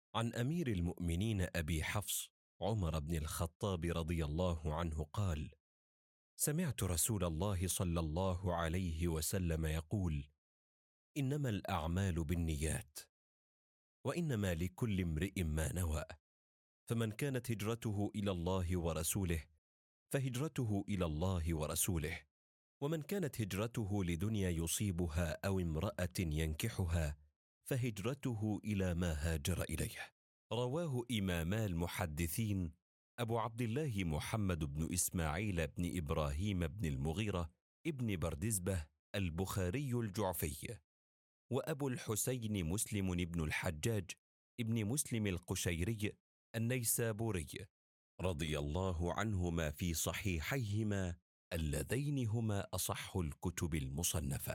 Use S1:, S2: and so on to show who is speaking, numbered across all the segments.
S1: عن أمير المؤمنين أبي حفص عمر بن الخطاب رضي الله عنه قال: سمعت رسول الله صلى الله عليه وسلم يقول: إنما الأعمال بالنيات، وإنما لكل امرئ ما نوى، فمن كانت هجرته إلى الله ورسوله فهجرته إلى الله ورسوله، ومن كانت هجرته لدنيا يصيبها أو امرأة ينكحها فهجرته إلى ما هاجر إليه. رواه إماما المحدثين أبو عبد الله محمد بن إسماعيل بن إبراهيم بن المغيرة ابن بردزبة البخاري الجعفي، وأبو الحسين مسلم بن الحجاج ابن مسلم القشيري النيسابوري رضي الله عنهما في صحيحيهما اللذين هما أصح الكتب المصنفة.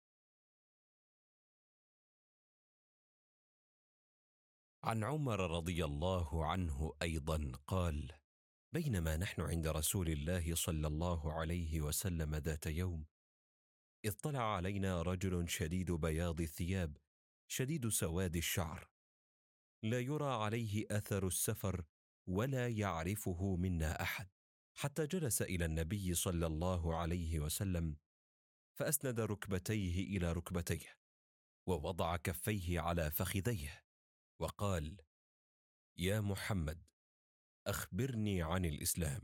S1: عن عمر رضي الله عنه أيضا قال: بينما نحن عند رسول الله صلى الله عليه وسلم ذات يوم، اطلع علينا رجل شديد بياض الثياب شديد سواد الشعر، لا يرى عليه أثر السفر ولا يعرفه منا أحد، حتى جلس إلى النبي صلى الله عليه وسلم فأسند ركبتيه إلى ركبتيه ووضع كفيه على فخذيه وقال: يا محمد، أخبرني عن الإسلام.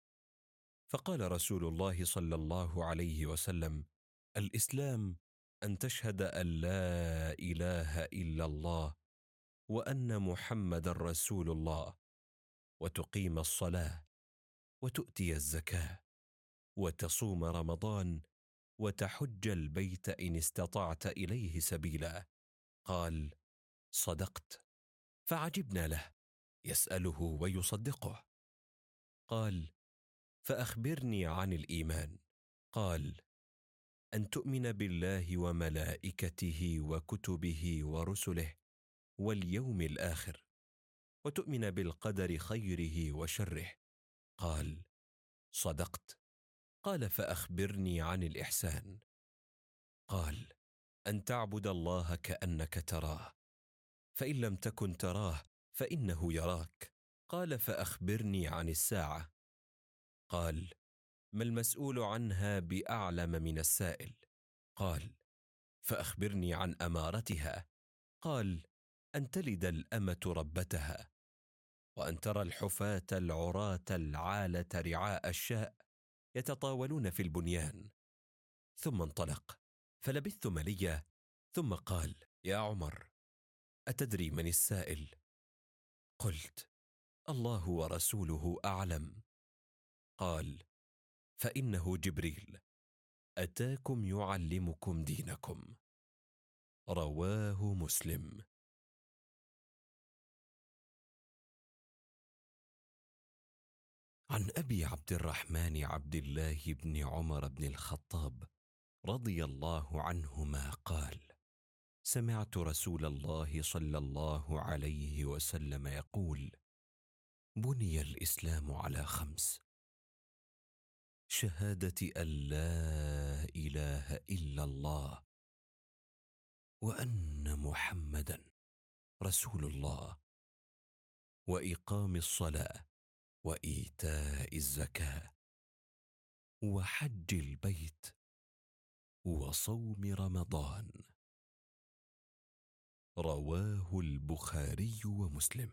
S1: فقال رسول الله صلى الله عليه وسلم: الإسلام أن تشهد أن لا إله إلا الله وأن محمد رسول الله، وتقيم الصلاة، وتؤتي الزكاة، وتصوم رمضان، وتحج البيت إن استطعت إليه سبيلا. قال: صدقت. فعجبنا له، يسأله ويصدقه. قال: فأخبرني عن الإيمان. قال: أن تؤمن بالله وملائكته وكتبه ورسله واليوم الآخر، وتؤمن بالقدر خيره وشره. قال: صدقت. قال: فأخبرني عن الإحسان. قال: أن تعبد الله كأنك تراه، فإن لم تكن تراه فإنه يراك. قال: فأخبرني عن الساعة. قال: ما المسؤول عنها بأعلم من السائل. قال: فأخبرني عن أمارتها. قال: أن تلد الأمة ربتها، وأن ترى الحفاة العراة العالة رعاء الشاء يتطاولون في البنيان. ثم انطلق، فلبثت مليا، ثم قال: يا عمر، أتدري من السائل؟ قلت: الله ورسوله أعلم. قال: فإنه جبريل أتاكم يعلمكم دينكم. رواه مسلم. عن أبي عبد الرحمن عبد الله بن عمر بن الخطاب رضي الله عنهما قال: سمعت رسول الله صلى الله عليه وسلم يقول: بني الإسلام على 5: شهادة أن لا إله إلا الله، وأن محمدا رسول الله، وإقام الصلاة، وإيتاء الزكاة، وحج البيت، وصوم رمضان. رواه البخاري ومسلم.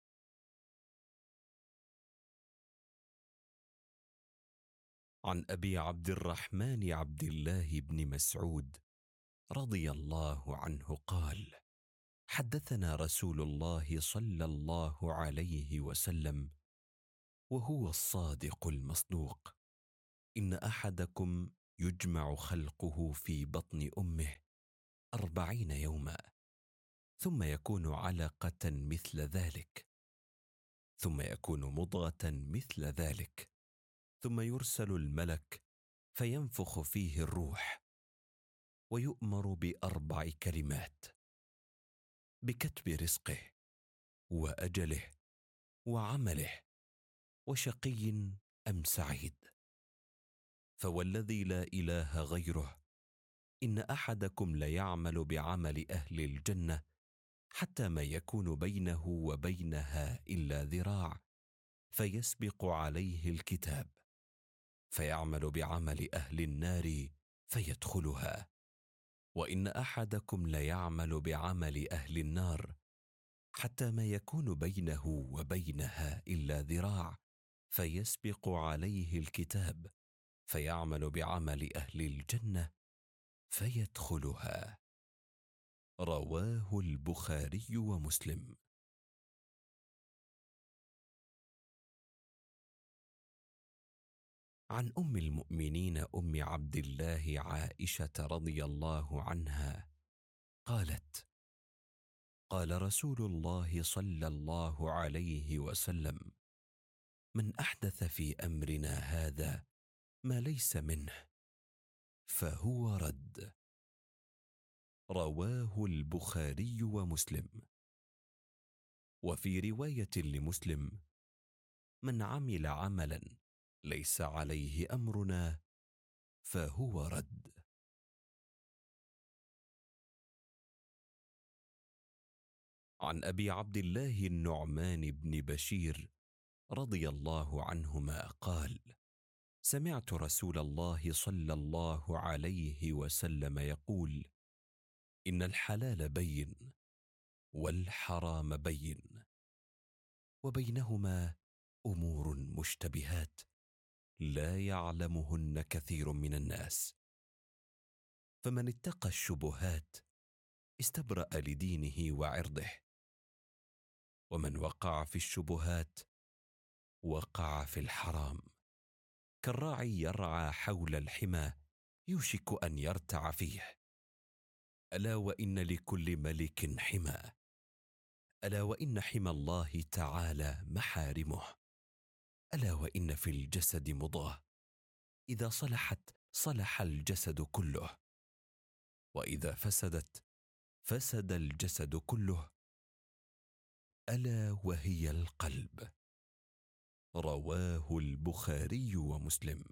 S1: عن أبي عبد الرحمن عبد الله بن مسعود رضي الله عنه قال: حدثنا رسول الله صلى الله عليه وسلم وهو الصادق المصدوق: إن أحدكم يجمع خلقه في بطن أمه 40 يوما، ثم يكون علقة مثل ذلك، ثم يكون مضغة مثل ذلك، ثم يرسل الملك فينفخ فيه الروح، ويؤمر ب4 كلمات: بكتب رزقه، وأجله، وعمله، وشقي أم سعيد. فوالذي لا إله غيره إن أحدكم ليعمل بعمل أهل الجنة حتى ما يكون بينه وبينها إلا ذراع، فيسبق عليه الكتاب فيعمل بعمل أهل النار فيدخلها. وإن أحدكم ليعمل بعمل أهل النار حتى ما يكون بينه وبينها إلا ذراع، فيسبق عليه الكتاب فيعمل بعمل أهل الجنة فيدخلها. رواه البخاري ومسلم. عن أم المؤمنين أم عبد الله عائشة رضي الله عنها قالت: قال رسول الله صلى الله عليه وسلم: من أحدث في أمرنا هذا ما ليس منه فهو رد. رواه البخاري ومسلم. وفي رواية لمسلم: من عمل عملا ليس عليه أمرنا فهو رد. عن أبي عبد الله النعمان بن بشير رضي الله عنهما قال: سمعت رسول الله صلى الله عليه وسلم يقول: إن الحلال بين والحرام بين وبينهما أمور مشتبهات لا يعلمهن كثير من الناس، فمن اتقى الشبهات استبرأ لدينه وعرضه، ومن وقع في الشبهات وقع في الحرام. كالراعي يرعى حول الحمى يوشك أن يرتع فيه. ألا وإن لكل ملك حمى، ألا وإن حمى الله تعالى محارمه. ألا وإن في الجسد مضغة إذا صلحت صلح الجسد كله، وإذا فسدت فسد الجسد كله، ألا وهي القلب. رواه البخاري ومسلم.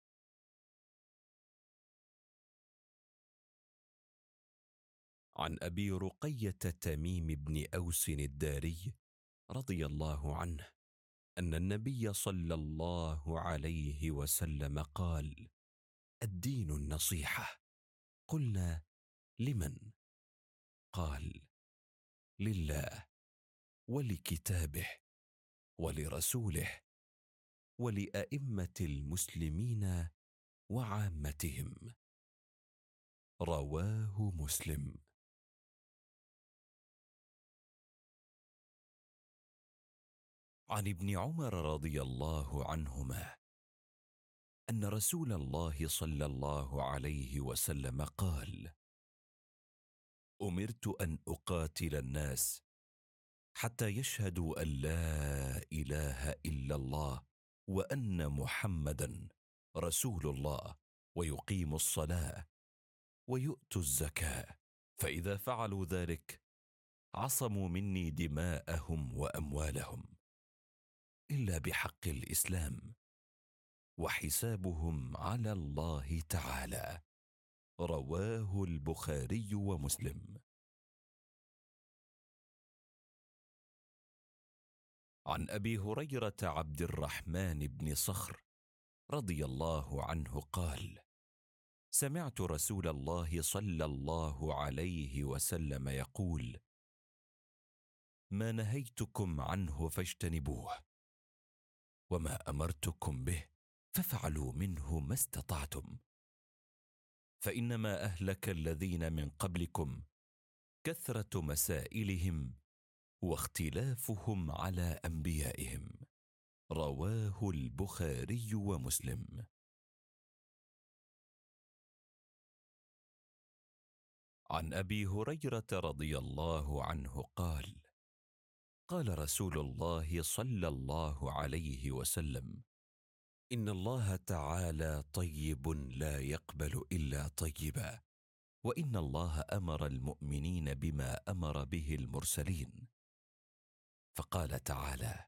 S1: عن أبي رقية تميم بن أوس الداري رضي الله عنه أن النبي صلى الله عليه وسلم قال: الدين النصيحة. قلنا: لمن؟ قال: لله ولكتابه ولرسوله ولأئمة المسلمين وعامتهم. رواه مسلم. عن ابن عمر رضي الله عنهما أن رسول الله صلى الله عليه وسلم قال: أمرت أن أقاتل الناس حتى يشهدوا أن لا إله إلا الله وأن محمدا رسول الله، ويقيموا الصلاة ويؤتوا الزكاة، فإذا فعلوا ذلك عصموا مني دماءهم وأموالهم إلا بحق الإسلام، وحسابهم على الله تعالى. رواه البخاري ومسلم. عن أبي هريرة عبد الرحمن بن صخر رضي الله عنه قال: سمعت رسول الله صلى الله عليه وسلم يقول: ما نهيتكم عنه فاجتنبوه، وما أمرتكم به فافعلوا منه ما استطعتم، فإنما أهلك الذين من قبلكم كثرة مسائلهم واختلافهم على أنبيائهم. رواه البخاري ومسلم. عن أبي هريرة رضي الله عنه قال: قال رسول الله صلى الله عليه وسلم: إن الله تعالى طيب لا يقبل إلا طيبا، وإن الله أمر المؤمنين بما أمر به المرسلين. فقال تعالى: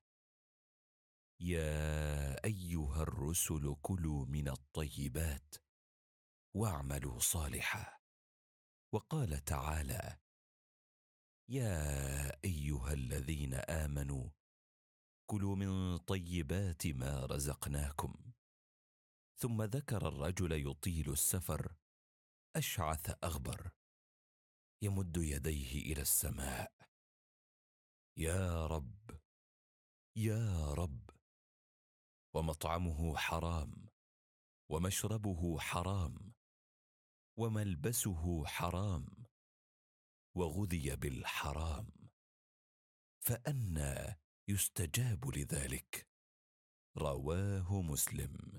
S1: يا أيها الرسل كلوا من الطيبات واعملوا صالحا. وقال تعالى:
S2: يا أيها الذين آمنوا كلوا من طيبات ما رزقناكم. ثم ذكر الرجل يطيل السفر أشعث أغبر يمد يديه إلى السماء: يا رب يا رب، ومطعمه حرام ومشربه حرام وملبسه حرام وغذي بالحرام، فأنى يستجاب لذلك؟ رواه مسلم.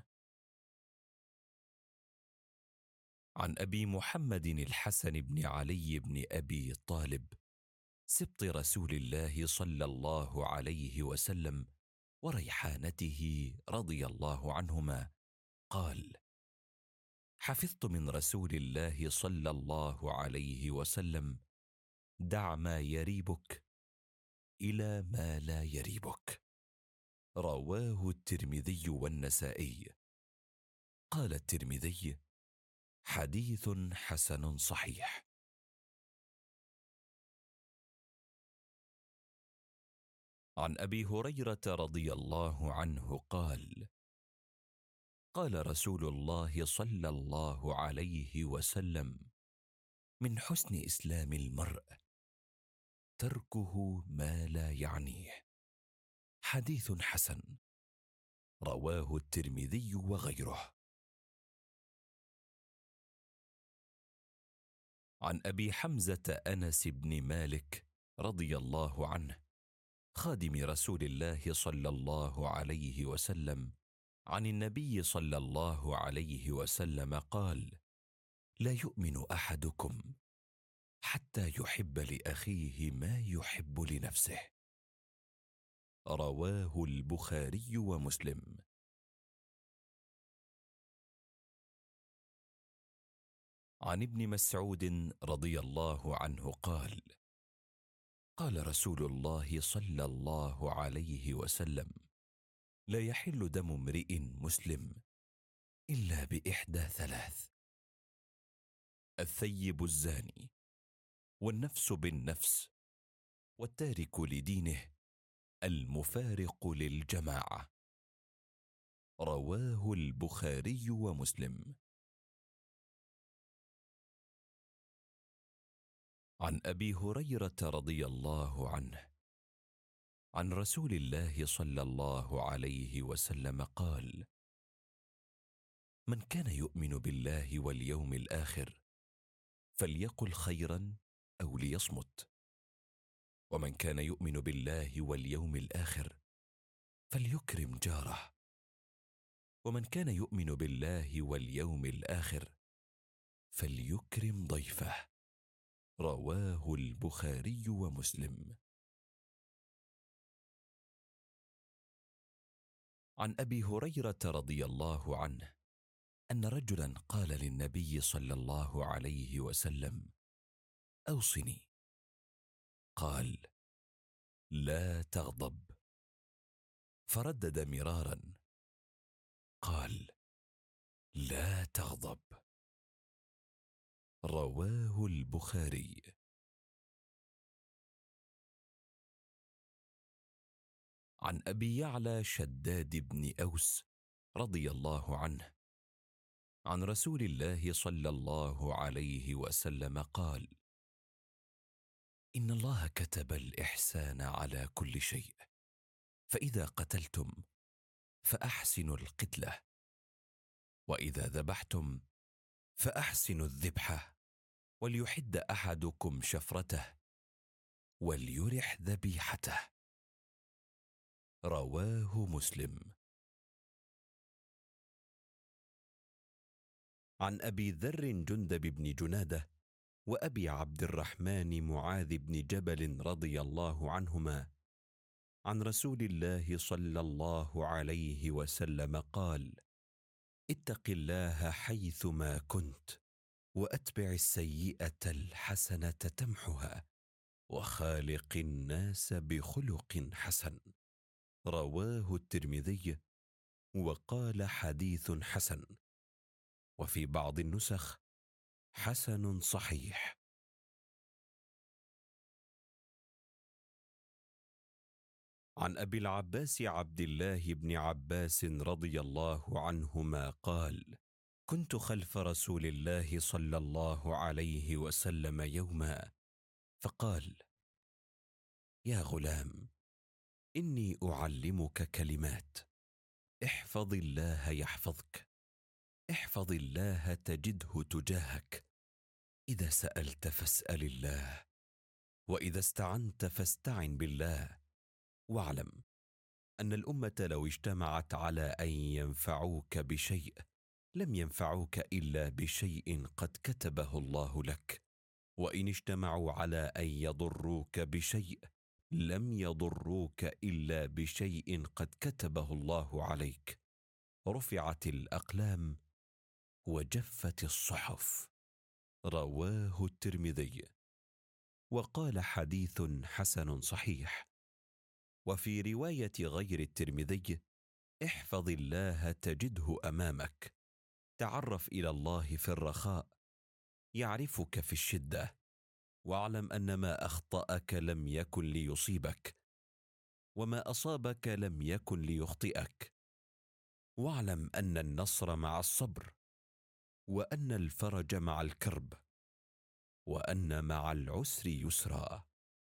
S2: عن أبي محمد الحسن بن علي بن أبي طالب سبط رسول الله صلى الله عليه وسلم وريحانته رضي الله عنهما قال: حفظت من رسول الله صلى الله عليه وسلم: دع ما يريبك إلى ما لا يريبك. رواه الترمذي والنسائي. قال الترمذي: حديث حسن صحيح. عن أبي هريرة رضي الله عنه قال: قال رسول الله صلى الله عليه وسلم: من حسن إسلام المرء تركه ما لا يعنيه. حديث حسن. رواه الترمذي وغيره. عن أبي حمزة أنس بن مالك رضي الله عنه خادم رسول الله صلى الله عليه وسلم عن النبي صلى الله عليه وسلم قال: لا يؤمن أحدكم حتى يحب لأخيه ما يحب لنفسه. رواه البخاري ومسلم. عن ابن مسعود رضي الله عنه قال: قال رسول الله صلى الله عليه وسلم: لا يحل دم امرئ مسلم إلا بإحدى ثلاث: الثيب الزاني، والنفس بالنفس، والتارك لدينه، المفارق للجماعة. رواه البخاري ومسلم. عن أبي هريرة رضي الله عنه عن رسول الله صلى الله عليه وسلم قال: من كان يؤمن بالله واليوم الآخر فليقل خيرا أو ليصمت، ومن كان يؤمن بالله واليوم الآخر فليكرم جاره، ومن كان يؤمن بالله واليوم الآخر فليكرم ضيفه. رواه البخاري ومسلم. عن أبي هريرة رضي الله عنه أن رجلا قال للنبي صلى الله عليه وسلم: أوصني. قال: لا تغضب. فردد مرارا: قال: لا تغضب. رواه البخاري. عن أبي يعلى شداد بن أوس رضي الله عنه عن رسول الله صلى الله عليه وسلم قال: إن الله كتب الإحسان على كل شيء، فإذا قتلتم فأحسنوا القتلة، وإذا ذبحتم فأحسنوا الذبحة، وليحد أحدكم شفرته وليرح ذبيحته. رواه مسلم. عن أبي ذر جندب بن جنادة وأبي عبد الرحمن معاذ بن جبل رضي الله عنهما عن رسول الله صلى الله عليه وسلم قال: اتق الله حيثما كنت، وأتبع السيئة الحسنة تمحها، وخالق الناس بخلق حسن. رواه الترمذي وقال: حديث حسن، وفي بعض النسخ: حسن صحيح.
S1: عن أبي العباس عبد الله بن عباس رضي الله عنهما قال: كنت خلف رسول الله صلى الله عليه وسلم يوما، فقال: يا غلام، إني أعلمك كلمات، احفظ الله يحفظك، احفظ الله تجده تجاهك، إذا سألت فاسأل الله، وإذا استعنت فاستعن بالله، واعلم أن الأمة لو اجتمعت على أن ينفعوك بشيء لم ينفعوك إلا بشيء قد كتبه الله لك، وإن اجتمعوا على أن يضروك بشيء لم يضروك إلا بشيء قد كتبه الله عليك. رفعت الأقلام وجفت الصحف. رواه الترمذي، وقال: حديث حسن صحيح. وفي رواية غير الترمذي: احفظ الله تجده أمامك، تعرف إلى الله في الرخاء يعرفك في الشدة، واعلم أن ما أخطأك لم يكن ليصيبك، وما أصابك لم يكن ليخطئك، واعلم أن النصر مع الصبر، وأن الفرج مع الكرب، وأن مع العسر يسرا.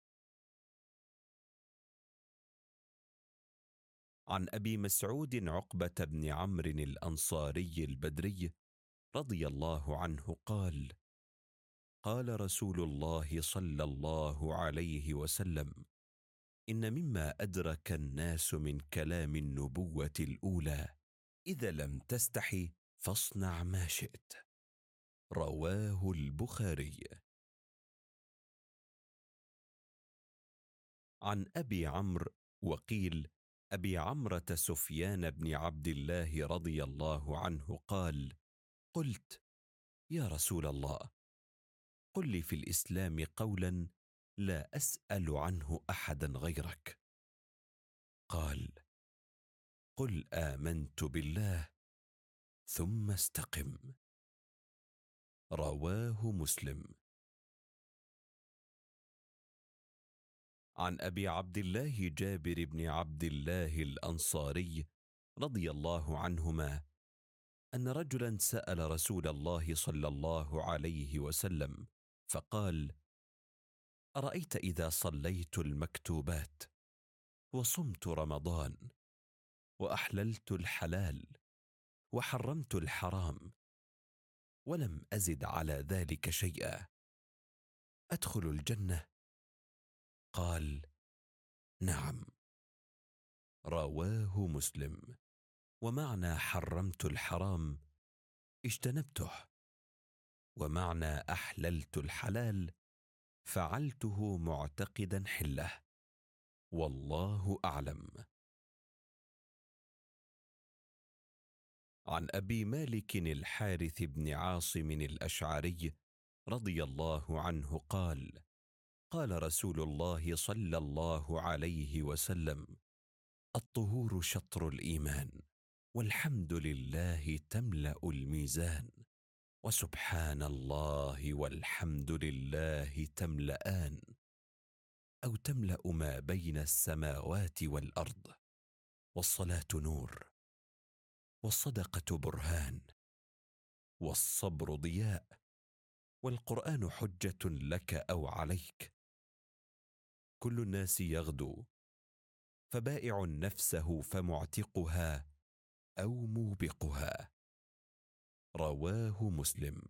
S1: عن أبي مسعود عقبة بن عمرو الأنصاري البدري رضي الله عنه قال: قال رسول الله صلى الله عليه وسلم: إن مما أدرك الناس من كلام النبوة الأولى: إذا لم تستحي فاصنع ما شئت. رواه البخاري. عن أبي عمرو، وقيل أبي عمرة، سفيان بن عبد الله رضي الله عنه قال: قلت: يا رسول الله، قل لي في الإسلام قولا لا أسأل عنه أحدا غيرك. قال: قل آمنت بالله ثم استقم. رواه مسلم. عن أبي عبد الله جابر بن عبد الله الأنصاري رضي الله عنهما أن رجلا سأل رسول الله صلى الله عليه وسلم فقال: أرأيت إذا صليت المكتوبات وصمت رمضان وأحللت الحلال وحرمت الحرام ولم أزد على ذلك شيئا، أدخل الجنة؟ قال: نعم. رواه مسلم. ومعنى حرمت الحرام اجتنبته، ومعنى أحللت الحلال فعلته معتقدا حله، والله أعلم. عن أبي مالك الحارث بن عاصم الأشعري رضي الله عنه قال: قال رسول الله صلى الله عليه وسلم: الطهور شطر الإيمان، والحمد لله تملأ الميزان، وسبحان الله والحمد لله تملأان، أو تملأ ما بين السماوات والأرض. والصلاة نور، والصدقة برهان، والصبر ضياء، والقرآن حجة لك أو عليك. كل الناس يغدو، فبائع نفسه فمعتقها أو موبقها. رواه مسلم.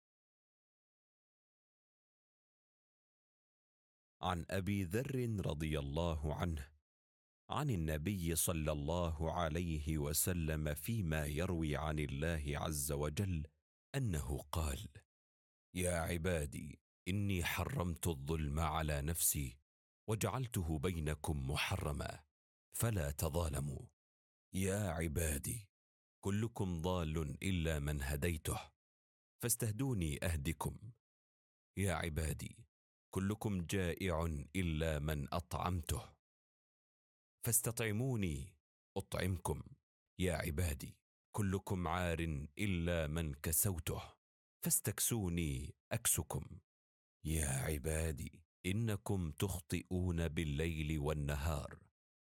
S1: عن أبي ذر رضي الله عنه عن النبي صلى الله عليه وسلم فيما يروي عن الله عز وجل أنه قال: يا عبادي، إني حرمت الظلم على نفسي وجعلته بينكم محرما فلا تظالموا. يا عبادي، كلكم ضال إلا من هديته فاستهدوني أهدكم. يا عبادي، كلكم جائع إلا من أطعمته فاستطعموني أطعمكم. يا عبادي، كلكم عار إلا من كسوته فاستكسوني أكسكم. يا عبادي، إنكم تخطئون بالليل والنهار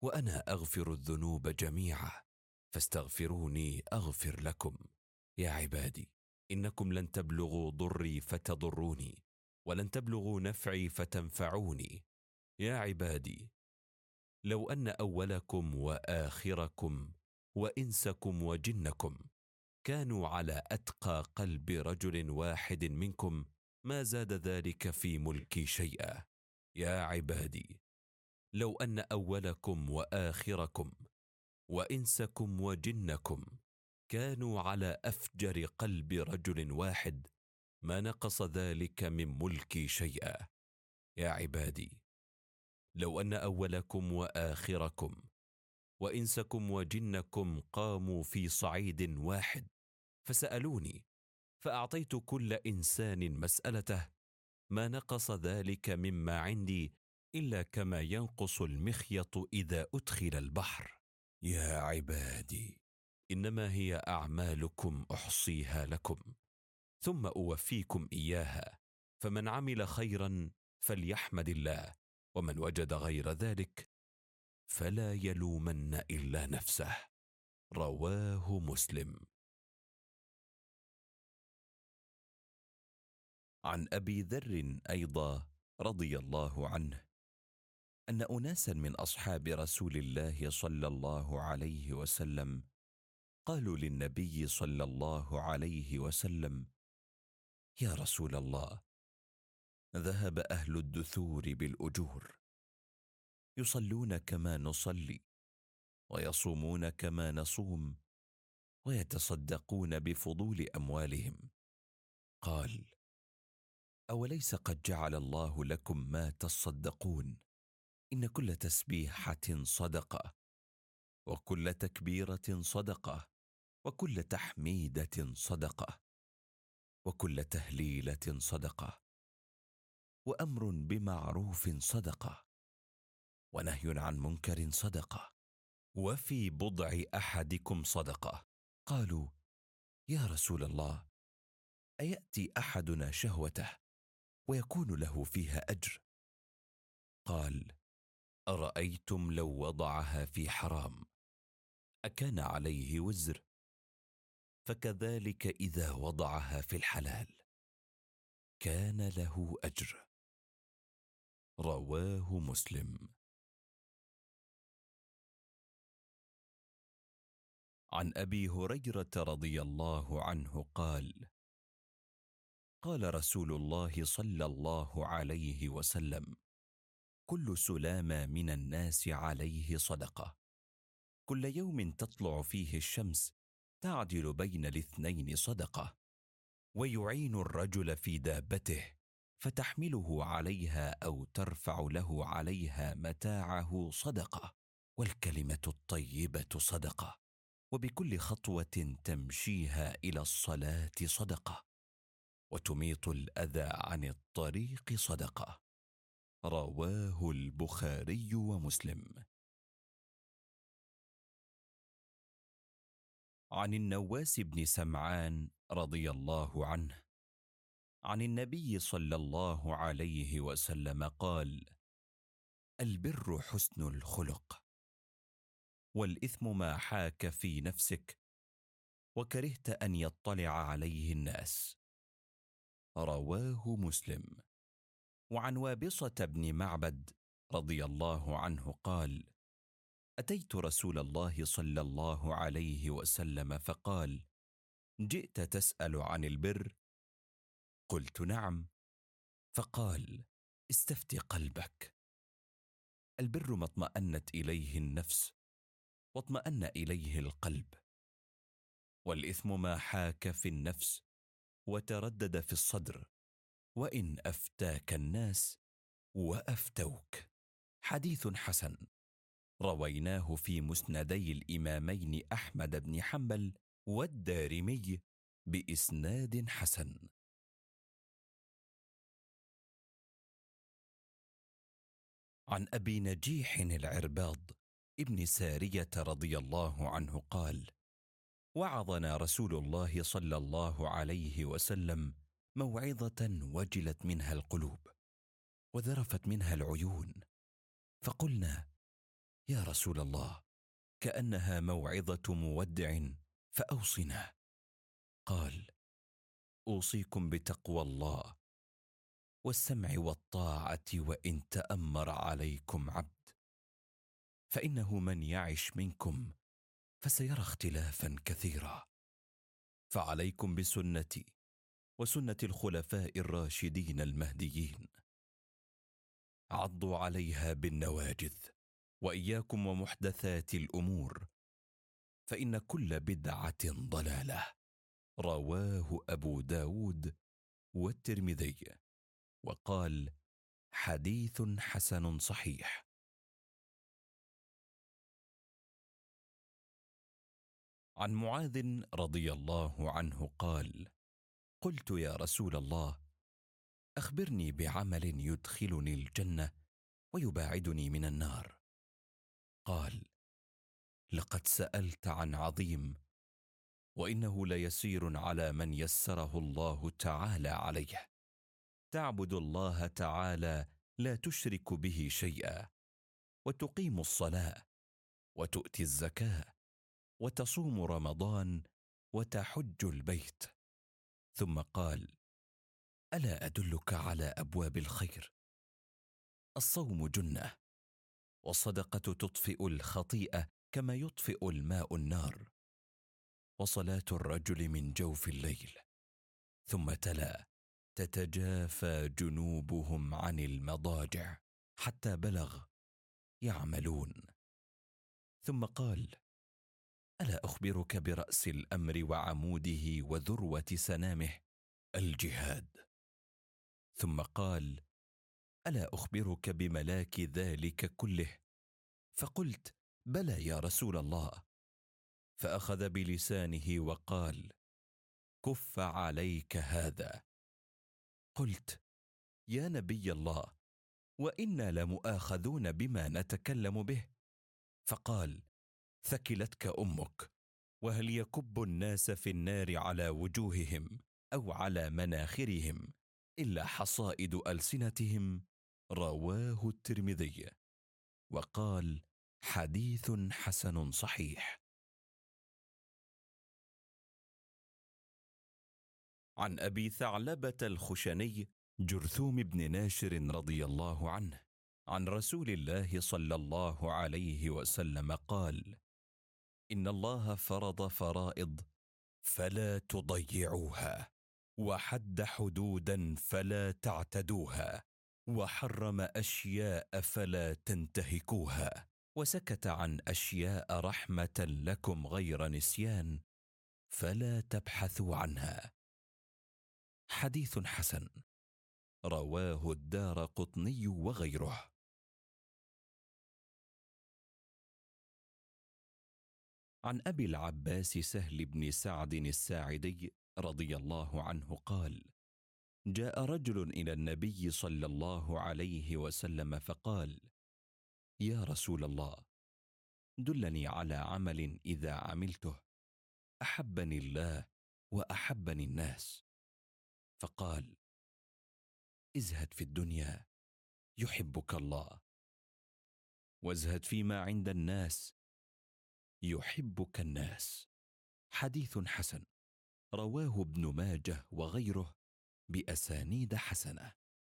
S2: وأنا أغفر الذنوب جميعا فاستغفروني أغفر لكم. يا عبادي إنكم لن تبلغوا ضري فتضروني ولن تبلغوا نفعي فتنفعوني. يا عبادي لو أن أولكم وآخركم وإنسكم وجنكم كانوا على أتقى قلب رجل واحد منكم ما زاد ذلك في ملكي شيئا. يا عبادي لو أن أولكم وآخركم وإنسكم وجنكم كانوا على أفجر قلب رجل واحد ما نقص ذلك من ملكي شيئا. يا عبادي لو أن أولكم وآخركم وإنسكم وجنكم قاموا في صعيد واحد فسألوني فأعطيت كل إنسان مسألته ما نقص ذلك مما عندي إلا كما ينقص المخيط إذا أدخل البحر. يا عبادي إنما هي أعمالكم أحصيها لكم ثم أوفيكم إياها، فمن عمل خيرا فليحمد الله، ومن وجد غير ذلك فلا يلومن إلا نفسه. رواه مسلم. عن أبي ذر أيضا رضي الله عنه أن أناسا من أصحاب رسول الله صلى الله عليه وسلم قالوا للنبي صلى الله عليه وسلم: يا رسول الله، ذهب أهل الدثور بالأجور، يصلون كما نصلي ويصومون كما نصوم ويتصدقون بفضول أموالهم. قال: أوليس قد جعل الله لكم ما تصدقون؟ إن كل تسبيحة صدقة، وكل تكبيرة صدقة، وكل تحميدة صدقة، وكل تهليلة صدقة، وأمر بمعروف صدقة، ونهي عن منكر صدقة، وفي بضع أحدكم صدقة. قالوا: يا رسول الله، أيأتي أحدنا شهوته ويكون له فيها أجر؟ قال: أرأيتم لو وضعها في حرام أكان عليه وزر؟ فكذلك إذا وضعها في الحلال كان له أجر. رواه مسلم. عن أبي هريرة رضي الله عنه قال: قال رسول الله صلى الله عليه وسلم: كل سلامة من الناس عليه صدقة، كل يوم تطلع فيه الشمس تعدل بين الاثنين صدقة، ويعين الرجل في دابته فتحمله عليها أو ترفع له عليها متاعه صدقة، والكلمة الطيبة صدقة، وبكل خطوة تمشيها إلى الصلاة صدقة، وتميط الأذى عن الطريق صدقة. رواه البخاري ومسلم. عن النواس بن سمعان رضي الله عنه عن النبي صلى الله عليه وسلم قال: البر حسن الخلق، والإثم ما حاك في نفسك وكرهت أن يطلع عليه الناس. رواه مسلم. وعن وابصة بن معبد رضي الله عنه قال: أتيت رسول الله صلى الله عليه وسلم فقال: جئت تسأل عن البر؟ قلت: نعم. فقال: استفت قلبك. البر ما اطمأنت إليه النفس واطمأن إليه القلب، والإثم ما حاك في النفس وتردد في الصدر، وإن أفتاك الناس وأفتوك. حديث حسن، رويناه في مسندي الإمامين أحمد بن حنبل والدارمي بإسناد حسن. عن أبي نجيح العرباض ابن سارية رضي الله عنه قال: وعظنا رسول الله صلى الله عليه وسلم موعظة وجلت منها القلوب وذرفت منها العيون، فقلنا: يا رسول الله، كأنها موعظة مودع، فأوصنا. قال: أوصيكم بتقوى الله والسمع والطاعة وإن تأمر عليكم عبد، فإنه من يعش منكم فسيرى اختلافا كثيرا، فعليكم بسنتي وسنة الخلفاء الراشدين المهديين، عضوا عليها بالنواجذ، وإياكم ومحدثات الأمور، فإن كل بدعة ضلالة. رواه أبو داود والترمذي، وقال: حديث حسن صحيح. عن معاذ رضي الله عنه قال: قلت يا رسول الله، أخبرني بعمل يدخلني الجنة ويباعدني من النار. قال: لقد سألت عن عظيم، وإنه ليسير على من يسره الله تعالى عليه. تعبد الله تعالى لا تشرك به شيئا، وتقيم الصلاة، وتؤتي الزكاة، وتصوم رمضان، وتحج البيت. ثم قال: ألا أدلك على أبواب الخير؟ الصوم جنة، والصدقة تطفئ الخطيئة كما يطفئ الماء النار، وصلاة الرجل من جوف الليل. ثم تلا: تتجافى جنوبهم عن المضاجع، حتى بلغ: يعملون. ثم قال: ألا أخبرك برأس الأمر وعموده وذروة سنامه؟ الجهاد. ثم قال: ألا أخبرك بملاك ذلك كله؟ فقلت: بلى يا رسول الله. فأخذ بلسانه وقال: كف عليك هذا. قلت: يا نبي الله، وإنا لمؤاخذون بما نتكلم به. فقال: ثكلتك أمك، وهل يكب الناس في النار على وجوههم أو على مناخرهم إلا حصائد ألسنتهم؟ رواه الترمذي، وقال: حديث حسن صحيح. عن أبي ثعلبة الخشني جرثوم بن ناشر رضي الله عنه عن رسول الله صلى الله عليه وسلم قال: إن الله فرض فرائض فلا تضيعوها، وحد حدودا فلا تعتدوها، وحرم أشياء فلا تنتهكوها، وسكت عن أشياء رحمة لكم غير نسيان فلا تبحثوا عنها. حديث حسن. رواه الدارقطني وغيره. عن أبي العباس سهل بن سعد الساعدي رضي الله عنه قال: جاء رجل إلى النبي صلى الله عليه وسلم فقال: يا رسول الله، دلني على عمل إذا عملته أحبني الله وأحبني الناس. فقال: ازهد في الدنيا يحبك الله، وازهد فيما عند الناس يحبك الناس. حديث حسن. رواه ابن ماجه وغيره بأسانيد حسنة.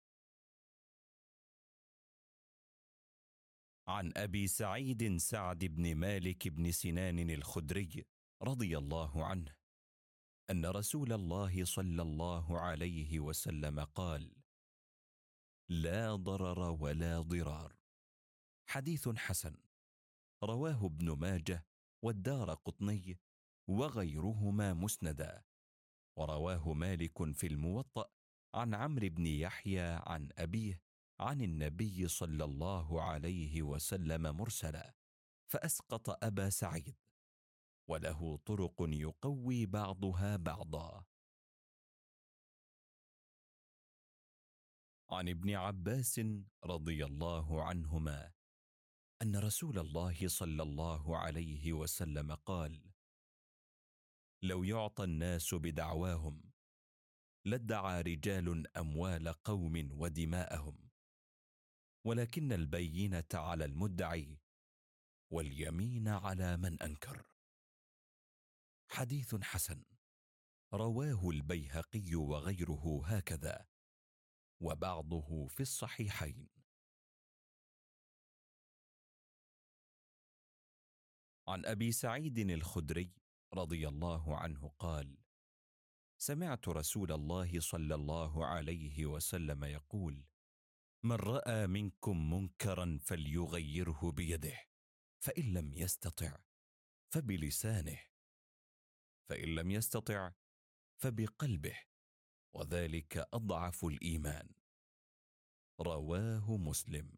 S2: عن أبي سعيد سعد بن مالك بن سنان الخدري رضي الله عنه أن رسول الله صلى الله عليه وسلم قال: لا ضرر ولا ضرار. حديث حسن. رواه ابن ماجه والدارقطني وغيرهما مسندا، ورواه مالك في الموطأ عن عمرو بن يحيى عن أبيه عن النبي صلى الله عليه وسلم مرسلا، فأسقط أبا سعيد، وله طرق يقوي بعضها بعضا. عن ابن عباس رضي الله عنهما أن رسول الله صلى الله عليه وسلم قال: لو يعطى الناس بدعواهم لادعى رجال أموال قوم ودماءهم، ولكن البينة على المدعي واليمين على من أنكر. حديث حسن، رواه البيهقي وغيره هكذا، وبعضه في الصحيحين. عن أبي سعيد الخدري رضي الله عنه قال: سمعت رسول الله صلى الله عليه وسلم يقول: من رأى منكم منكرا فليغيره بيده، فإن لم يستطع فبلسانه، فإن لم يستطع فبقلبه، وذلك أضعف الإيمان. رواه مسلم.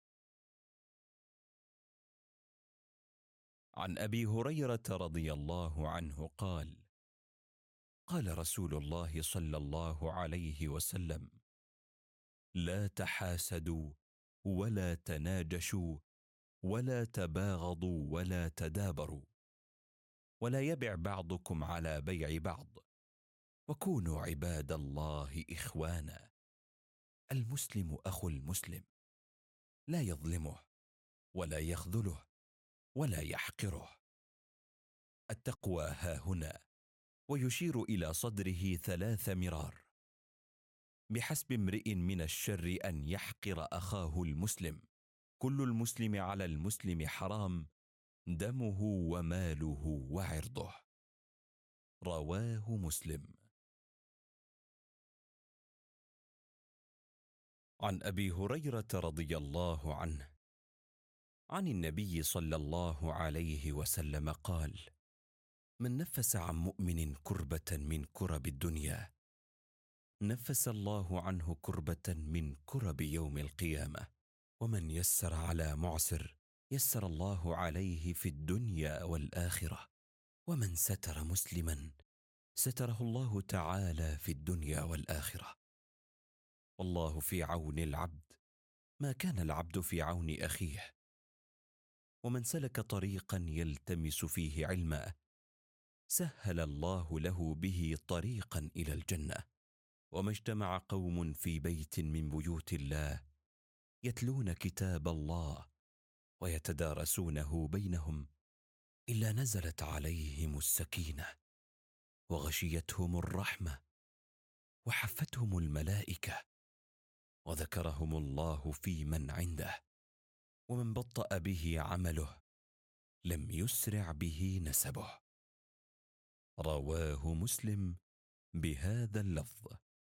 S2: عن أبي هريرة رضي الله عنه قال: قال رسول الله صلى الله عليه وسلم: لا تحاسدوا ولا تناجشوا ولا تباغضوا ولا تدابروا، ولا يبع بعضكم على بيع بعض، وكونوا عباد الله إخوانا. المسلم أخو المسلم، لا يظلمه ولا يخذله ولا يحقره. التقوى هاهنا، ويشير إلى صدره 3 مرار. بحسب امرئ من الشر أن يحقر أخاه المسلم، كل المسلم على المسلم حرام، دمه وماله وعرضه. رواه مسلم. عن أبي هريرة رضي الله عنه عن النبي صلى الله عليه وسلم قال: من نفس عن مؤمن كربة من كرب الدنيا نفس الله عنه كربة من كرب يوم القيامة. ومن يسر على معسر يسر الله عليه في الدنيا والآخرة. ومن ستر مسلما ستره الله تعالى في الدنيا والآخرة. والله في عون العبد ما كان العبد في عون أخيه. ومن سلك طريقا يلتمس فيه علما سهل الله له به طريقا إلى الجنة. وما اجتمع قوم في بيت من بيوت الله يتلون كتاب الله ويتدارسونه بينهم إلا نزلت عليهم السكينة وغشيتهم الرحمة وحفتهم الملائكة وذكرهم الله في من عنده. ومن بطأ به عمله لم يسرع به نسبه. رواه مسلم بهذا اللفظ.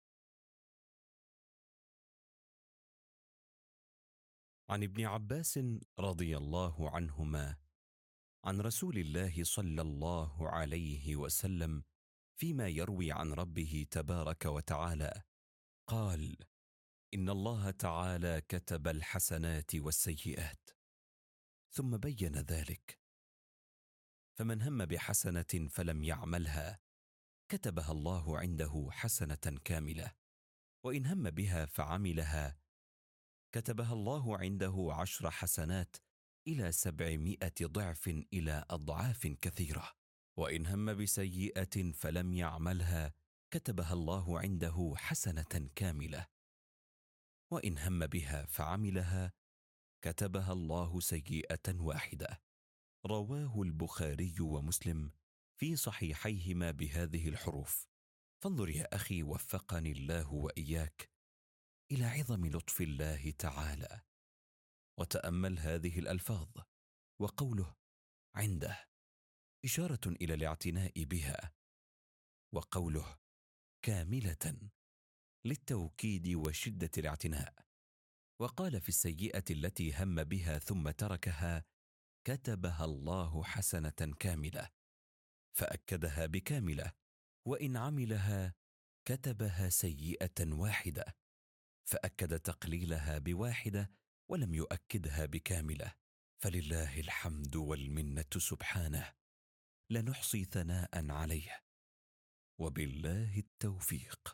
S2: عن ابن عباس رضي الله عنهما عن رسول الله صلى الله عليه وسلم فيما يروي عن ربه تبارك وتعالى قال: إن الله تعالى كتب الحسنات والسيئات، ثم بين ذلك: فمن هم بحسنة فلم يعملها كتبها الله عنده حسنة كاملة، وإن هم بها فعملها كتبها الله عنده 10 حسنات إلى 700 ضعف إلى أضعاف كثيرة. وإن هم بسيئة فلم يعملها كتبها الله عنده حسنة كاملة، وإن هم بها فعملها كتبها الله سيئة واحدة. رواه البخاري ومسلم في صحيحيهما بهذه الحروف. فانظر يا أخي وفقني الله وإياك إلى عظم لطف الله تعالى، وتأمل هذه الألفاظ. وقوله عنده إشارة إلى الاعتناء بها، وقوله كاملة للتوكيد وشدة الاعتناء. وقال في السيئة التي هم بها ثم تركها كتبها الله حسنة كاملة، فأكدها بكاملة. وإن عملها كتبها سيئة واحدة، فأكد تقليلها بواحدة ولم يؤكدها بكاملة. فلله الحمد والمنة سبحانه، لا نحصي ثناء عليه، وبالله التوفيق.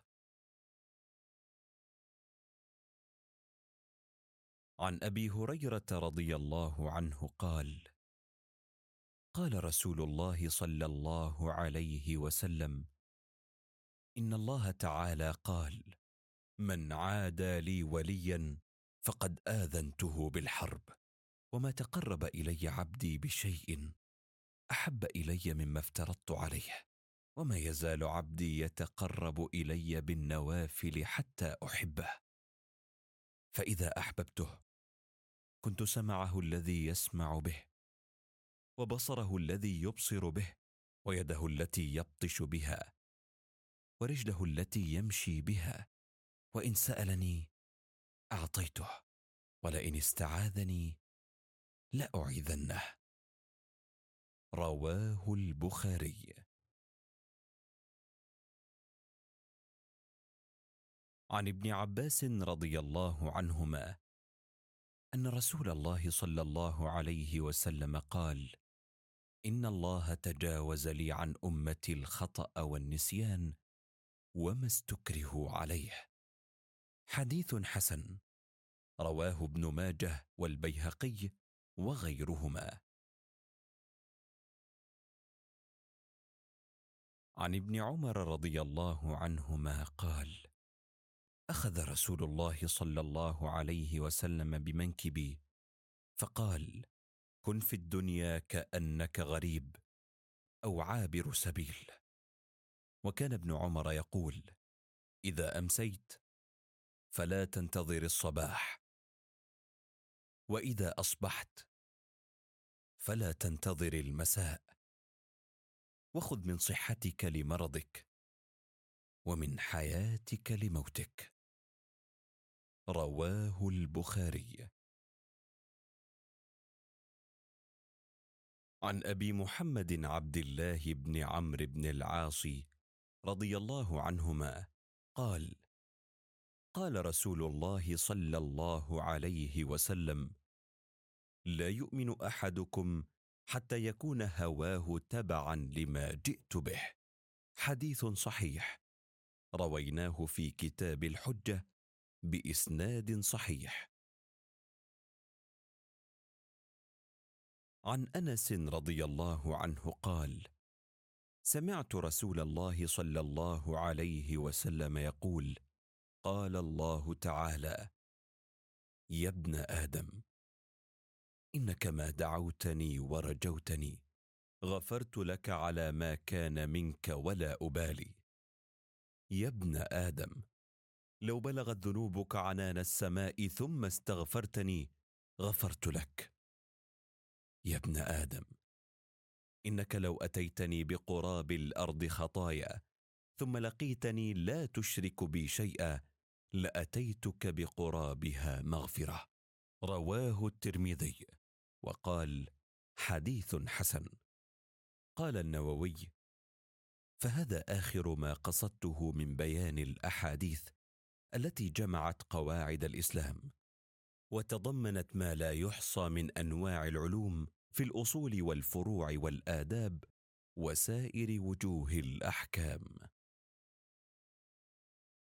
S2: عن أبي هريرة رضي الله عنه قال: قال رسول الله صلى الله عليه وسلم: إن الله تعالى قال: من عادى لي وليا فقد آذنته بالحرب. وما تقرب إلي عبدي بشيء أحب إلي مما افترضت عليه، وما يزال عبدي يتقرب إلي بالنوافل حتى أحبه. فإذا أحببته كنت سمعه الذي يسمع به، وبصره الذي يبصر به، ويده التي يبطش بها، ورجله التي يمشي بها. وإن سألني أعطيته، ولئن استعاذني لأعيذنه. رواه البخاري. عن ابن عباس رضي الله عنهما أن رسول الله صلى الله عليه وسلم قال: إن الله تجاوز لي عن أمتي الخطأ والنسيان وما استكرهوا عليه. حديث حسن، رواه ابن ماجه والبيهقي وغيرهما. عن ابن عمر رضي الله عنهما قال: أخذ رسول الله صلى الله عليه وسلم بمنكبي فقال: كن في الدنيا كأنك غريب أو عابر سبيل. وكان ابن عمر يقول: إذا أمسيت فلا تنتظر الصباح، وإذا أصبحت فلا تنتظر المساء، وخذ من صحتك لمرضك ومن حياتك لموتك. رواه البخاري. عن أبي محمد عبد الله بن عمرو بن العاص رضي الله عنهما قال: قال رسول الله صلى الله عليه وسلم: لا يؤمن أحدكم حتى يكون هواه تبعا لما جئت به. حديث صحيح، رويناه في كتاب الحجة بإسناد صحيح. عن أنس رضي الله عنه قال: سمعت رسول الله صلى الله عليه وسلم يقول: قال الله تعالى: يا ابن آدم، إنك ما دعوتني ورجوتني غفرت لك على ما كان منك ولا أبالي. يا ابن آدم، لو بلغت ذنوبك عنان السماء ثم استغفرتني غفرت لك. يا ابن آدم، إنك لو أتيتني بقراب الأرض خطايا ثم لقيتني لا تشرك بي شيئا لأتيتك بقرابها مغفرة. رواه الترمذي وقال: حديث حسن. قال النووي: فهذا آخر ما قصدته من بيان الأحاديث التي جمعت قواعد الإسلام، وتضمنت ما لا يحصى من أنواع العلوم في الأصول والفروع والآداب وسائر وجوه الأحكام.